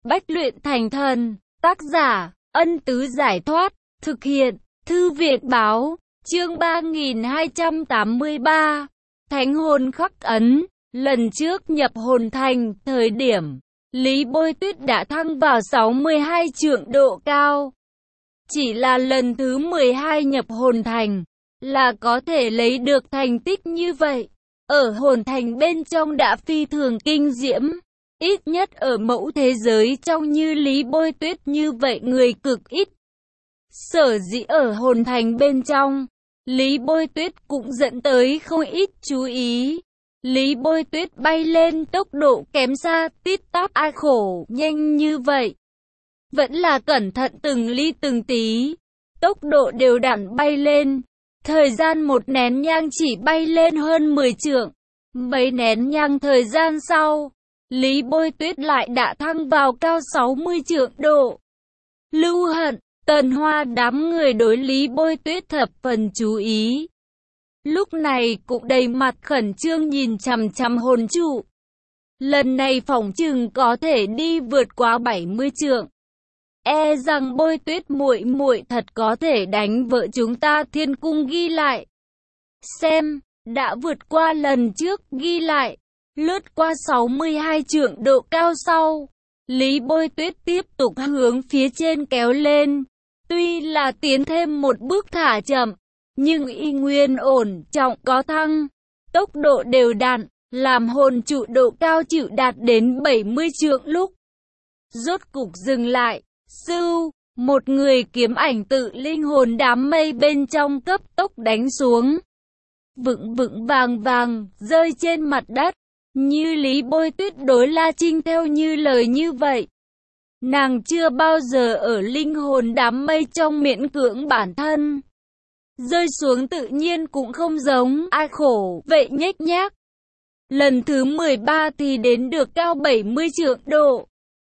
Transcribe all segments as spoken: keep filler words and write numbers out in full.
Bách luyện thành thần. Tác giả, Ân Tứ Giải Thoát. Thực hiện, Thư Viện Báo. Chương ba nghìn hai trăm tám mươi ba. Thánh hồn khắc ấn. Lần trước nhập hồn thành, thời điểm Lý Bôi Tuyết đã thăng vào sáu mươi hai trượng độ cao. Chỉ là lần thứ mười hai nhập hồn thành, là có thể lấy được thành tích như vậy. Ở hồn thành bên trong đã phi thường kinh diễm. Ít nhất ở mẫu thế giới trong như Lý Bôi Tuyết như vậy người cực ít. Sở dĩ ở hồn thành bên trong, Lý Bôi Tuyết cũng dẫn tới không ít chú ý. Lý Bôi Tuyết bay lên tốc độ kém xa tít tắp ai khổ nhanh như vậy. Vẫn là cẩn thận từng ly từng tí, tốc độ đều đặn bay lên. Thời gian một nén nhang chỉ bay lên hơn mười trượng. Mấy nén nhang thời gian sau, Lý Bôi Tuyết lại đã thăng vào cao sáu mươi trượng độ. Lưu Hận, Tần Hoa đám người đối Lý Bôi Tuyết thập phần chú ý. Lúc này cũng đầy mặt khẩn trương nhìn chằm chằm hồn trụ. Lần này phỏng chừng có thể đi vượt quá bảy mươi trượng. E rằng Bôi Tuyết muội muội thật có thể đánh vợ chúng ta. Thiên cung ghi lại. Xem, đã vượt qua lần trước ghi lại. Lướt qua sáu mươi hai trượng độ cao sau, Lý Bôi Tuyết tiếp tục hướng phía trên kéo lên. Tuy là tiến thêm một bước thả chậm, nhưng y nguyên ổn trọng có thăng. Tốc độ đều đặn, làm hồn trụ độ cao chịu đạt đến bảy mươi trượng lúc. Rốt cục dừng lại, sưu, một người kiếm ảnh tự linh hồn đám mây bên trong cấp tốc đánh xuống. Vững vững vàng vàng, rơi trên mặt đất. Như Lý Bôi Tuyết đối La Trinh theo như lời như vậy. Nàng chưa bao giờ ở linh hồn đám mây trong miễn cưỡng bản thân. Rơi xuống tự nhiên cũng không giống ai khổ vậy nhếch nhác. Lần thứ mười ba thì đến được cao bảy mươi trượng độ.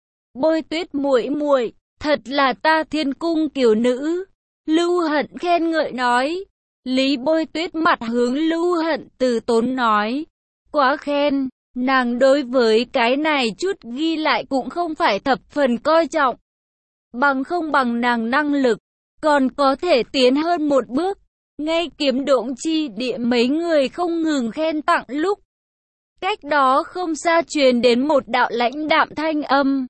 Bôi Tuyết muội muội, thật là ta thiên cung kiều nữ. Lưu Hận khen ngợi nói. Lý Bôi Tuyết mặt hướng Lưu Hận từ tốn nói. Quá khen, nàng đối với cái này chút ghi lại cũng không phải thập phần coi trọng. Bằng không bằng nàng năng lực, còn có thể tiến hơn một bước. Ngay kiếm độn chi địa mấy người không ngừng khen tặng lúc. Cách đó không xa truyền đến một đạo lãnh đạm thanh âm.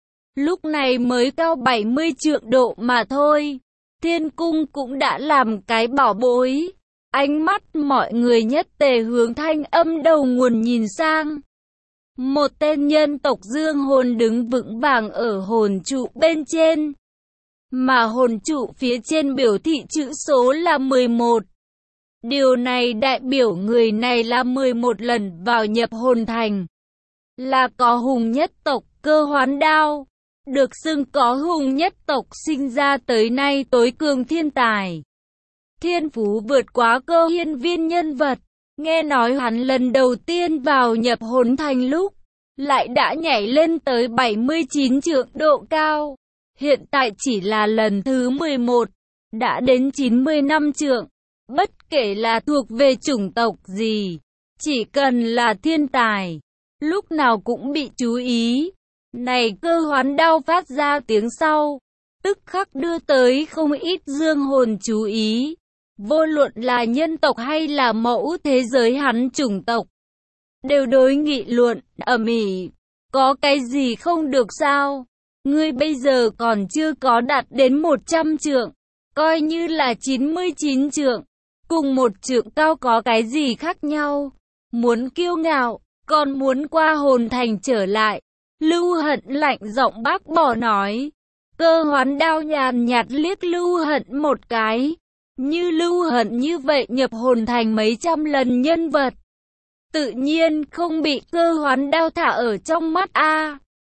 Lúc này mới cao bảy mươi trượng độ mà thôi. Thiên cung cũng đã làm cái bảo bối. Ánh mắt mọi người nhất tề hướng thanh âm đầu nguồn nhìn sang. Một tên nhân tộc dương hồn đứng vững vàng ở hồn trụ bên trên. Mà hồn trụ phía trên biểu thị chữ số là mười một. Điều này đại biểu người này là mười một lần vào nhập hồn thành. Là có hùng nhất tộc Cơ Hoán Đao. Được xưng có hùng nhất tộc sinh ra tới nay tối cường thiên tài. Thiên phú vượt quá Cơ Hiên Viên nhân vật. Nghe nói hắn lần đầu tiên vào nhập hồn thành lúc, lại đã nhảy lên tới bảy mươi chín trượng độ cao. Hiện tại chỉ là lần thứ mười một, đã đến chín mươi lăm trượng. Bất kể là thuộc về chủng tộc gì, chỉ cần là thiên tài, lúc nào cũng bị chú ý. Này Cơ Hoán Đao phát ra tiếng sau, tức khắc đưa tới không ít dương hồn chú ý. Vô luận là nhân tộc hay là mẫu thế giới hắn chủng tộc, đều đối nghị luận, ầm ĩ. Có cái gì không được sao? Ngươi bây giờ còn chưa có đạt đến một trăm trượng, coi như là chín mươi chín trượng. Cùng một trượng cao có cái gì khác nhau? Muốn kiêu ngạo, còn muốn qua hồn thành trở lại. Lưu Hận lạnh giọng bác bỏ nói. Cơ Hoán Đao nhàn nhạt liếc Lưu Hận một cái. Như Lưu Hận như vậy nhập hồn thành mấy trăm lần nhân vật, tự nhiên không bị Cơ Hoán Đao thả ở trong mắt a.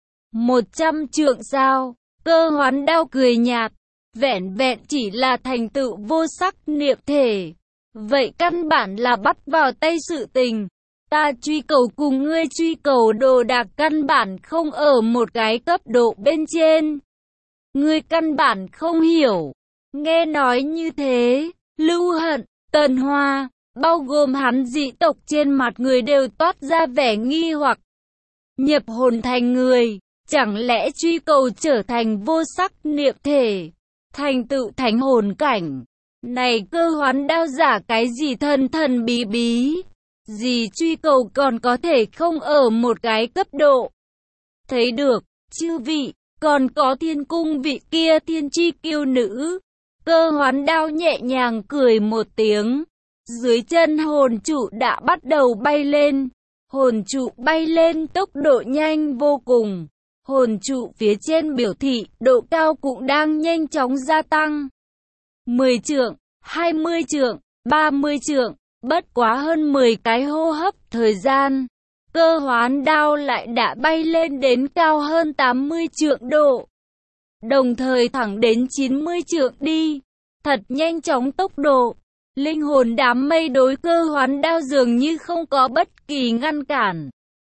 Một trăm trượng sao? Cơ Hoán Đao cười nhạt, vẻn vẹn chỉ là thành tựu vô sắc niệm thể. Vậy căn bản là bắt vào tay sự tình. Ta truy cầu cùng ngươi truy cầu đồ đạc căn bản không ở một cái cấp độ bên trên. Ngươi căn bản không hiểu. Nghe nói như thế, Lưu Hận, Tần Hoa, bao gồm hắn dị tộc trên mặt người đều toát ra vẻ nghi hoặc. Nhập hồn thành người, Chẳng lẽ truy cầu trở thành vô sắc niệm thể, thành tựu thánh hồn cảnh? Này Cơ Hoán Đao giả cái gì thần thần bí bí, gì truy cầu còn có thể không ở một cái cấp độ. Thấy được, chư vị, còn có thiên cung vị kia thiên chi kiêu nữ. Cơ Hoán Đao nhẹ nhàng cười một tiếng. Dưới chân hồn trụ đã bắt đầu bay lên. Hồn trụ bay lên tốc độ nhanh vô cùng. Hồn trụ phía trên biểu thị độ cao cũng đang nhanh chóng gia tăng. mười trượng, hai mươi trượng, ba mươi trượng, bất quá hơn mười cái hô hấp thời gian. Cơ Hoán Đao lại đã bay lên đến cao hơn tám mươi trượng độ. Đồng thời thẳng đến chín mươi trượng đi. Thật nhanh chóng tốc độ. Linh hồn đám mây đối Cơ Hoán Đao dường như không có bất kỳ ngăn cản.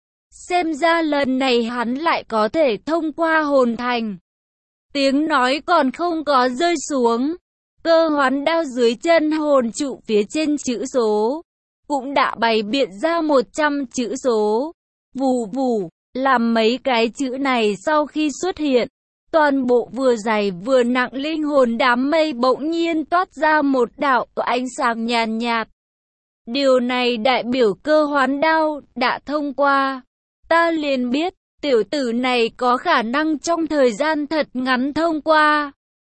Xem ra lần này hắn lại có thể thông qua hồn thành. Tiếng nói còn không có rơi xuống. Cơ Hoán Đao dưới chân hồn trụ phía trên chữ số cũng đã bày biện ra một trăm chữ số. Vù vù, làm mấy cái chữ này sau khi xuất hiện, toàn bộ vừa dày vừa nặng linh hồn đám mây bỗng nhiên toát ra một đạo ánh sáng nhàn nhạt. Điều này đại biểu Cơ Hoán Đao đã thông qua. Ta liền biết, tiểu tử này có khả năng trong thời gian thật ngắn thông qua.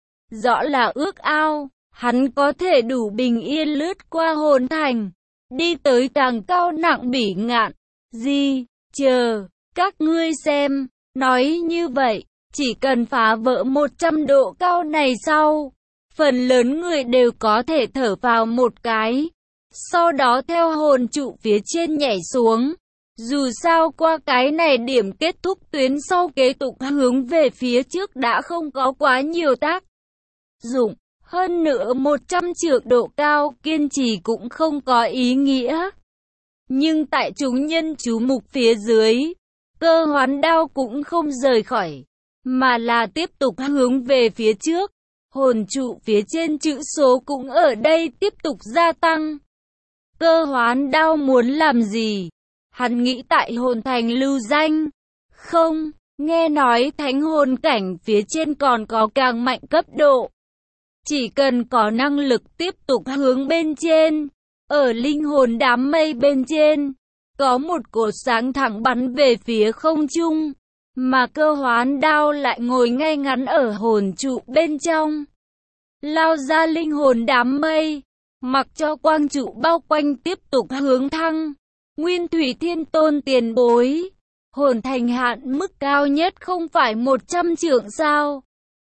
Rõ là ước ao, hắn có thể đủ bình yên lướt qua hồn thành, đi tới càng cao nặng bỉ ngạn. Gì? Chờ, các ngươi xem, nói như vậy, chỉ cần phá vỡ một trăm độ cao này sau, phần lớn người đều có thể thở vào một cái, sau đó theo hồn trụ phía trên nhảy xuống. Dù sao qua cái này điểm kết thúc tuyến sau kế tục hướng về phía trước đã không có quá nhiều tác dụng. Hơn nữa một trăm trượng độ cao kiên trì cũng không có ý nghĩa. Nhưng tại chúng nhân chú mục phía dưới, Cơ Hoán Đao cũng không rời khỏi, mà là tiếp tục hướng về phía trước. Hồn trụ phía trên chữ số cũng ở đây tiếp tục gia tăng. Cơ Hoán Đao muốn làm gì? Hắn nghĩ tại hồn thành lưu danh. Không, nghe nói thánh hồn cảnh phía trên còn có càng mạnh cấp độ. Chỉ cần có năng lực tiếp tục hướng bên trên. Ở linh hồn đám mây bên trên, có một cột sáng thẳng bắn về phía không trung, mà Cơ Hoán Đao lại ngồi ngay ngắn ở hồn trụ bên trong. Lao ra linh hồn đám mây, mặc cho quang trụ bao quanh tiếp tục hướng thăng. Nguyên Thủy Thiên Tôn tiền bối, hồn thành hạn mức cao nhất không phải một trăm trượng sao?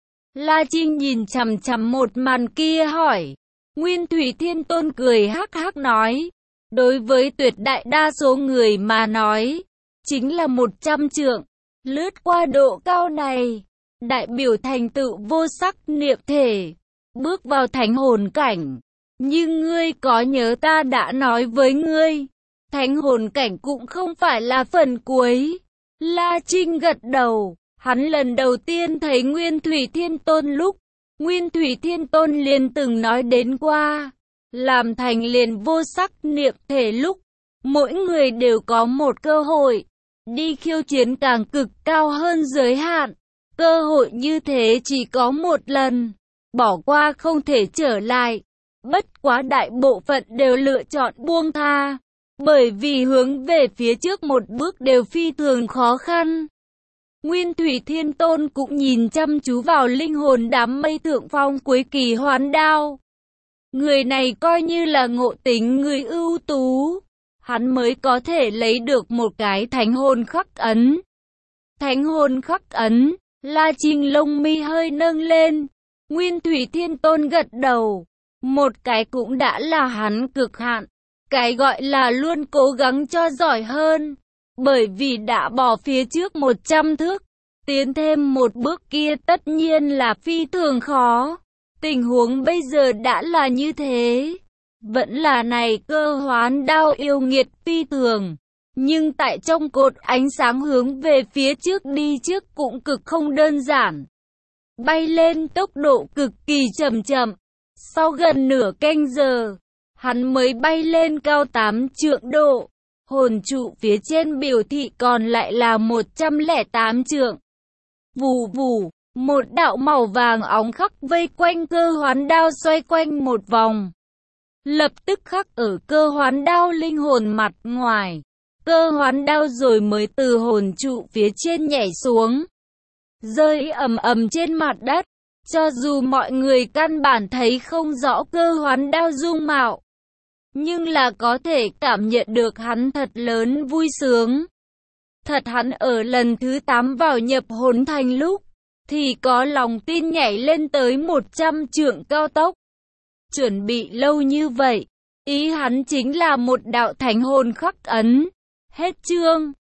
La Trinh nhìn chằm chằm một màn kia hỏi. Nguyên Thủy Thiên Tôn cười hắc hắc nói, đối với tuyệt đại đa số người mà nói, chính là một trăm trượng. Lướt qua độ cao này, đại biểu thành tựu vô sắc niệm thể, bước vào thánh hồn cảnh. Nhưng ngươi có nhớ ta đã nói với ngươi, thánh hồn cảnh cũng không phải là phần cuối. La Trinh gật đầu, hắn lần đầu tiên thấy Nguyên Thủy Thiên Tôn lúc Nguyên Thủy Thiên Tôn liền từng nói đến qua, làm thành liền vô sắc niệm thể lúc, mỗi người đều có một cơ hội, đi khiêu chiến càng cực cao hơn giới hạn. Cơ hội như thế chỉ có một lần, bỏ qua không thể trở lại. Bất quá đại bộ phận đều lựa chọn buông tha, bởi vì hướng về phía trước một bước đều phi thường khó khăn. Nguyên Thủy Thiên Tôn cũng nhìn chăm chú vào linh hồn đám mây thượng phong cuối kỳ Hoán Đao. Người này coi như là ngộ tính người ưu tú, hắn mới có thể lấy được một cái thánh hồn khắc ấn. Thánh hồn khắc ấn, La Trinh lông mi hơi nâng lên. Nguyên Thủy Thiên Tôn gật đầu, một cái cũng đã là hắn cực hạn, cái gọi là luôn cố gắng cho giỏi hơn. Bởi vì đã bỏ phía trước một trăm thước, tiến thêm một bước kia tất nhiên là phi thường khó. Tình huống bây giờ đã là như thế. Vẫn là này Cơ Hoán Đao yêu nghiệt phi thường. Nhưng tại trong cột ánh sáng hướng về phía trước đi trước cũng cực không đơn giản. Bay lên tốc độ cực kỳ chậm chậm. Sau gần nửa canh giờ, hắn mới bay lên cao tám trượng độ. Hồn trụ phía trên biểu thị còn lại là một trăm lẻ tám trượng. Vù vù, một đạo màu vàng óng khắc vây quanh cơ hoán đao xoay quanh một vòng. Lập tức khắc ở cơ hoán đao linh hồn mặt ngoài. Cơ hoán đao rồi mới từ hồn trụ phía trên nhảy xuống, rơi ầm ầm trên mặt đất. Cho dù mọi người căn bản thấy không rõ cơ hoán đao dung mạo, nhưng là có thể cảm nhận được hắn thật lớn vui sướng. Thật hắn ở lần thứ tám vào nhập hồn thành lúc, thì có lòng tin nhảy lên tới một trăm trượng cao tốc. Chuẩn bị lâu như vậy, ý hắn chính là một đạo thánh hồn khắc ấn. Hết chương.